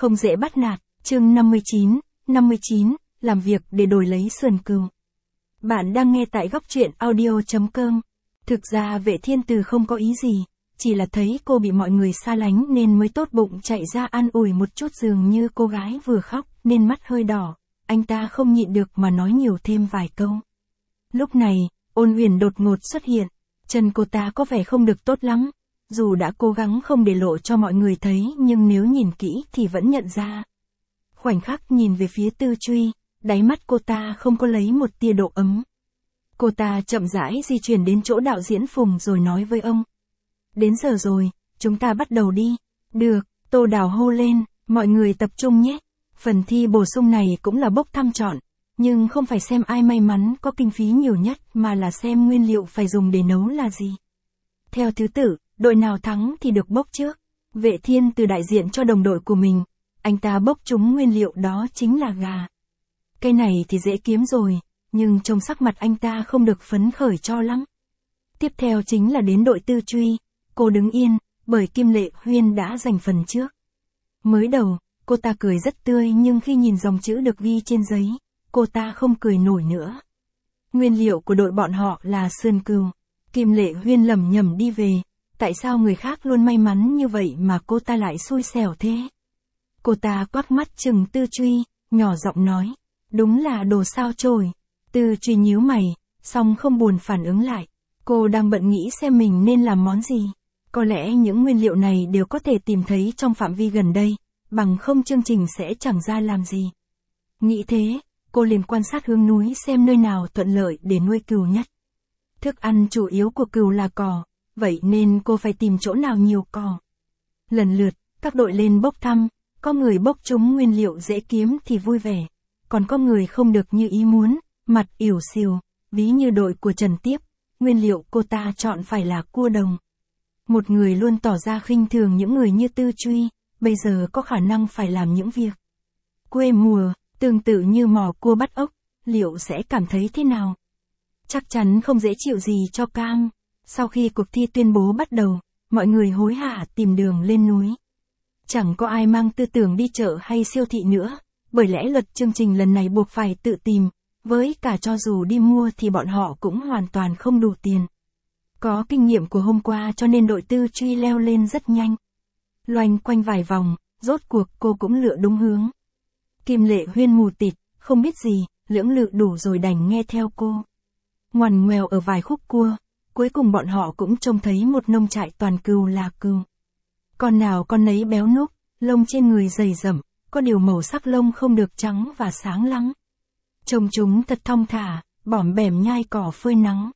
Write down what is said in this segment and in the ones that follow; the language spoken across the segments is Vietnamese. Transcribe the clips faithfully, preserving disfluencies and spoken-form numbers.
không dễ bắt nạt, chương năm mươi chín, năm mươi chín, làm việc để đổi lấy sườn cừu. Bạn đang nghe tại góc truyện audio chấm com. Thực ra Vệ Thiên Từ không có ý gì, chỉ là thấy cô bị mọi người xa lánh nên mới tốt bụng chạy ra an ủi một chút, dường như cô gái vừa khóc nên mắt hơi đỏ, anh ta không nhịn được mà nói nhiều thêm vài câu. Lúc này, Ôn Huyền đột ngột xuất hiện, chân cô ta có vẻ không được tốt lắm, dù đã cố gắng không để lộ cho mọi người thấy nhưng nếu nhìn kỹ thì vẫn nhận ra. Khoảnh khắc nhìn về phía Tư Truy, đáy mắt cô ta không có lấy một tia độ ấm. Cô ta chậm rãi di chuyển đến chỗ đạo diễn Phùng rồi nói với ông. Đến giờ rồi, chúng ta bắt đầu đi. Được, Tô Đào hô lên, mọi người tập trung nhé. Phần thi bổ sung này cũng là bốc thăm chọn, nhưng không phải xem ai may mắn có kinh phí nhiều nhất mà là xem nguyên liệu phải dùng để nấu là gì. Theo thứ tự, đội nào thắng thì được bốc trước. Vệ Thiên Từ đại diện cho đồng đội của mình, anh ta bốc trúng nguyên liệu đó chính là gà. Cái này thì dễ kiếm rồi, nhưng trông sắc mặt anh ta không được phấn khởi cho lắm. Tiếp theo chính là đến đội Tư Truy, cô đứng yên, bởi Kim Lệ Huyên đã giành phần trước. Mới đầu, cô ta cười rất tươi nhưng khi nhìn dòng chữ được ghi trên giấy, cô ta không cười nổi nữa. Nguyên liệu của đội bọn họ là sườn cừu. Kim Lệ Huyên lẩm nhẩm đi về, tại sao người khác luôn may mắn như vậy mà cô ta lại xui xẻo thế? Cô ta quắc mắt chừng Tư Truy, nhỏ giọng nói, đúng là đồ sao chổi. Tư Truy nhíu mày, song không buồn phản ứng lại. Cô đang bận nghĩ xem mình nên làm món gì. Có lẽ những nguyên liệu này đều có thể tìm thấy trong phạm vi gần đây, bằng không chương trình sẽ chẳng ra làm gì. Nghĩ thế, cô liền quan sát hướng núi xem nơi nào thuận lợi để nuôi cừu nhất. Thức ăn chủ yếu của cừu là cỏ, vậy nên cô phải tìm chỗ nào nhiều cỏ. Lần lượt, các đội lên bốc thăm, có người bốc trúng nguyên liệu dễ kiếm thì vui vẻ, còn có người không được như ý muốn, mặt ỉu xìu, ví như đội của Trần Tiếp, nguyên liệu cô ta chọn phải là cua đồng. Một người luôn tỏ ra khinh thường những người như Tư Truy, bây giờ có khả năng phải làm những việc quê mùa, tương tự như mò cua bắt ốc, liệu sẽ cảm thấy thế nào? Chắc chắn không dễ chịu gì cho Cam. Sau khi cuộc thi tuyên bố bắt đầu, mọi người hối hả tìm đường lên núi. Chẳng có ai mang tư tưởng đi chợ hay siêu thị nữa, bởi lẽ luật chương trình lần này buộc phải tự tìm, với cả cho dù đi mua thì bọn họ cũng hoàn toàn không đủ tiền. Có kinh nghiệm của hôm qua cho nên đội Tư Truy leo lên rất nhanh. Loanh quanh vài vòng, rốt cuộc cô cũng lựa đúng hướng. Kim Lệ Huyên mù tịt, không biết gì, lưỡng lự đủ rồi đành nghe theo cô. Ngoằn ngoèo ở vài khúc cua, cuối cùng bọn họ cũng trông thấy một nông trại toàn cừu là cừu. Con nào con nấy béo núc, lông trên người dày rậm, có điều màu sắc lông không được trắng và sáng lắm. Trông chúng thật thong thả, bỏm bẻm nhai cỏ phơi nắng.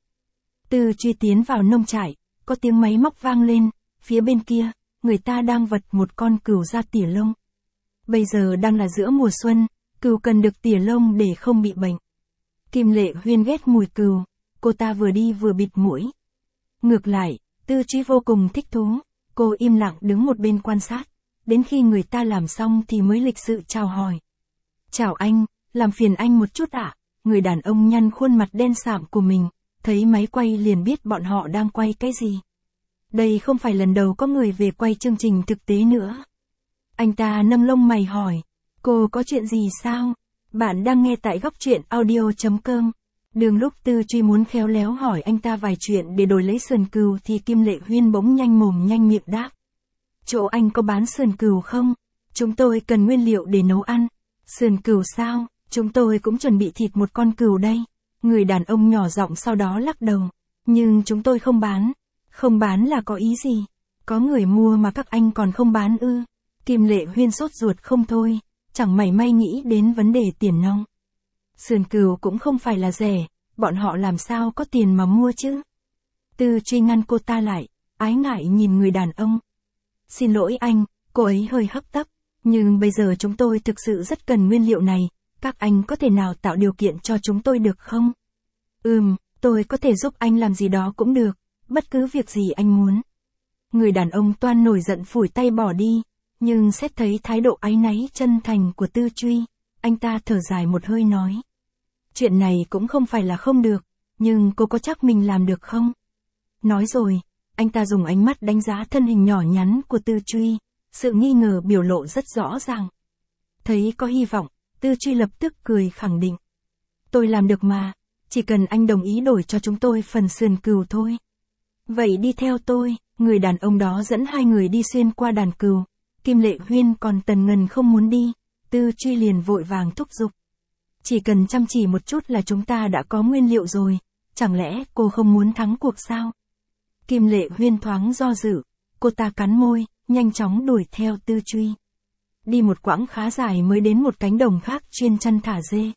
Tư Truy tiến vào nông trại, có tiếng máy móc vang lên, phía bên kia, người ta đang vật một con cừu ra tỉa lông. Bây giờ đang là giữa mùa xuân, cừu cần được tỉa lông để không bị bệnh. Kim Lệ Huyên ghét mùi cừu, cô ta vừa đi vừa bịt mũi. Ngược lại, Tư Truy vô cùng thích thú, cô im lặng đứng một bên quan sát, đến khi người ta làm xong thì mới lịch sự chào hỏi. Chào anh, làm phiền anh một chút ạ. Người đàn ông nhăn khuôn mặt đen sạm của mình, thấy máy quay liền biết bọn họ đang quay cái gì. Đây không phải lần đầu có người về quay chương trình thực tế nữa. Anh ta nâng lông mày hỏi, cô có chuyện gì sao? Bạn đang nghe tại góc truyện audio chấm com. Đường lúc Tư Truy muốn khéo léo hỏi anh ta vài chuyện để đổi lấy sườn cừu thì Kim Lệ Huyên bỗng nhanh mồm nhanh miệng đáp. Chỗ anh có bán sườn cừu không? Chúng tôi cần nguyên liệu để nấu ăn. Sườn cừu sao? Chúng tôi cũng chuẩn bị thịt một con cừu đây. Người đàn ông nhỏ giọng sau đó lắc đầu. Nhưng chúng tôi không bán. Không bán là có ý gì? Có người mua mà các anh còn không bán ư? Kim Lệ Huyên sốt ruột không thôi, chẳng mảy may nghĩ đến vấn đề tiền nong. Sườn cừu cũng không phải là rẻ, bọn họ làm sao có tiền mà mua chứ? Tư Truy ngăn cô ta lại, ái ngại nhìn người đàn ông. Xin lỗi anh, cô ấy hơi hấp tấp, nhưng bây giờ chúng tôi thực sự rất cần nguyên liệu này, các anh có thể nào tạo điều kiện cho chúng tôi được không? Ừm, tôi có thể giúp anh làm gì đó cũng được, bất cứ việc gì anh muốn. Người đàn ông toan nổi giận phủi tay bỏ đi, nhưng xét thấy thái độ áy náy chân thành của Tư Truy, anh ta thở dài một hơi nói. Chuyện này cũng không phải là không được, nhưng cô có chắc mình làm được không? Nói rồi, anh ta dùng ánh mắt đánh giá thân hình nhỏ nhắn của Tư Truy, sự nghi ngờ biểu lộ rất rõ ràng. Thấy có hy vọng, Tư Truy lập tức cười khẳng định. Tôi làm được mà, chỉ cần anh đồng ý đổi cho chúng tôi phần sườn cừu thôi. Vậy đi theo tôi, người đàn ông đó dẫn hai người đi xuyên qua đàn cừu. Kim Lệ Huyên còn tần ngần không muốn đi, Tư Truy liền vội vàng thúc giục. Chỉ cần chăm chỉ một chút là chúng ta đã có nguyên liệu rồi, chẳng lẽ cô không muốn thắng cuộc sao? Kim Lệ Huyên thoáng do dự, cô ta cắn môi, nhanh chóng đuổi theo Tư Truy. Đi một quãng khá dài mới đến một cánh đồng khác chuyên chăn thả dê.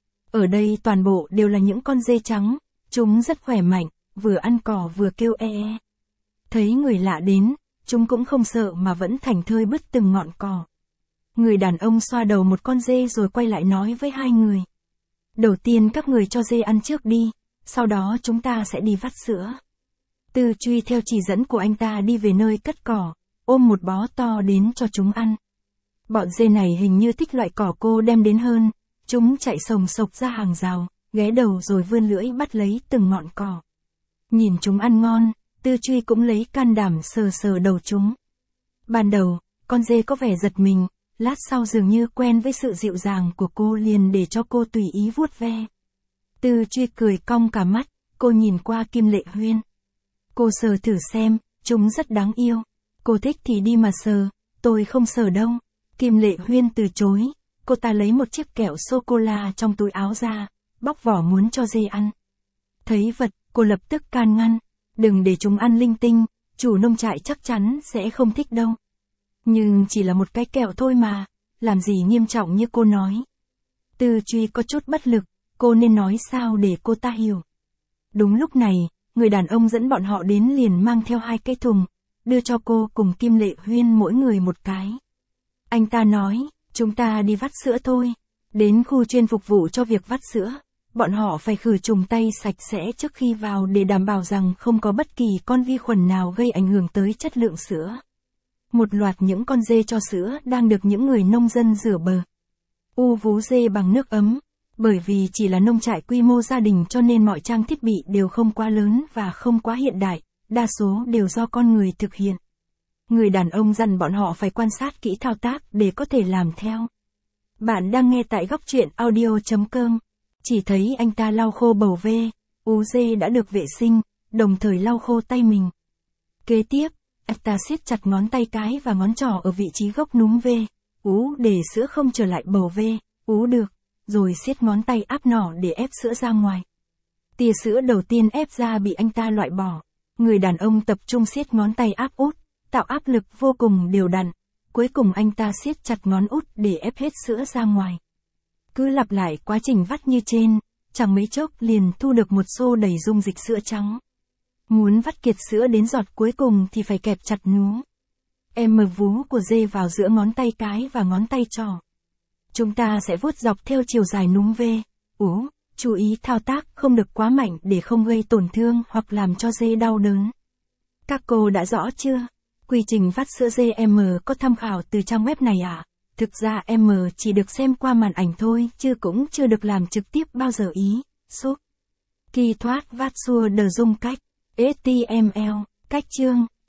Ở đây toàn bộ đều là những con dê trắng, chúng rất khỏe mạnh, vừa ăn cỏ vừa kêu e e. Thấy người lạ đến, chúng cũng không sợ mà vẫn thảnh thơi bứt từng ngọn cỏ. Người đàn ông xoa đầu một con dê rồi quay lại nói với hai người. Đầu tiên các người cho dê ăn trước đi, sau đó chúng ta sẽ đi vắt sữa. Tư Truy theo chỉ dẫn của anh ta đi về nơi cất cỏ, ôm một bó to đến cho chúng ăn. Bọn dê này hình như thích loại cỏ cô đem đến hơn, chúng chạy sồng sộc ra hàng rào, ghé đầu rồi vươn lưỡi bắt lấy từng ngọn cỏ. Nhìn chúng ăn ngon, Tư Truy cũng lấy can đảm sờ sờ đầu chúng. Ban đầu, con dê có vẻ giật mình, lát sau dường như quen với sự dịu dàng của cô liền để cho cô tùy ý vuốt ve. Tư Truy cười cong cả mắt, cô nhìn qua Kim Lệ Huyên. Cô sờ thử xem, chúng rất đáng yêu. Cô thích thì đi mà sờ, tôi không sờ đâu. Kim Lệ Huyên từ chối, cô ta lấy một chiếc kẹo sô-cô-la trong túi áo ra, bóc vỏ muốn cho dê ăn. Thấy vật, cô lập tức can ngăn, đừng để chúng ăn linh tinh, chủ nông trại chắc chắn sẽ không thích đâu. Nhưng chỉ là một cái kẹo thôi mà, làm gì nghiêm trọng như cô nói. Tư Truy có chút bất lực, cô nên nói sao để cô ta hiểu. Đúng lúc này, người đàn ông dẫn bọn họ đến liền mang theo hai cái thùng, đưa cho cô cùng Kim Lệ Huyên mỗi người một cái. Anh ta nói, chúng ta đi vắt sữa thôi. Đến khu chuyên phục vụ cho việc vắt sữa, bọn họ phải khử trùng tay sạch sẽ trước khi vào để đảm bảo rằng không có bất kỳ con vi khuẩn nào gây ảnh hưởng tới chất lượng sữa. Một loạt những con dê cho sữa đang được những người nông dân rửa bờ. U vú dê bằng nước ấm, bởi vì chỉ là nông trại quy mô gia đình cho nên mọi trang thiết bị đều không quá lớn và không quá hiện đại, đa số đều do con người thực hiện. Người đàn ông dặn bọn họ phải quan sát kỹ thao tác để có thể làm theo. Bạn đang nghe tại góc truyện audio chấm com. Chỉ thấy anh ta lau khô bầu vê, ú dê đã được vệ sinh, đồng thời lau khô tay mình. Kế tiếp, anh ta siết chặt ngón tay cái và ngón trỏ ở vị trí gốc núm vê, ú để sữa không trở lại bầu vê, ú được, rồi siết ngón tay áp nỏ để ép sữa ra ngoài. Tia sữa đầu tiên ép ra bị anh ta loại bỏ. Người đàn ông tập trung siết ngón tay áp út, tạo áp lực vô cùng đều đặn. Cuối cùng anh ta siết chặt ngón út để ép hết sữa ra ngoài. Cứ lặp lại quá trình vắt như trên, chẳng mấy chốc liền thu được một xô đầy dung dịch sữa trắng. Muốn vắt kiệt sữa đến giọt cuối cùng thì phải kẹp chặt núm em vú của dê vào giữa ngón tay cái và ngón tay trỏ. Chúng ta sẽ vuốt dọc theo chiều dài núm vê, ú, chú ý thao tác không được quá mạnh để không gây tổn thương hoặc làm cho dê đau đớn. Các cô đã rõ chưa? Quy trình vắt sữa dê em có tham khảo từ trang web này à? Thực ra em chỉ được xem qua màn ảnh thôi chứ cũng chưa được làm trực tiếp bao giờ ý. Súp. Kỳ thoát vắt xua đờ dung cách. ếch ti em lờ. Cách chương.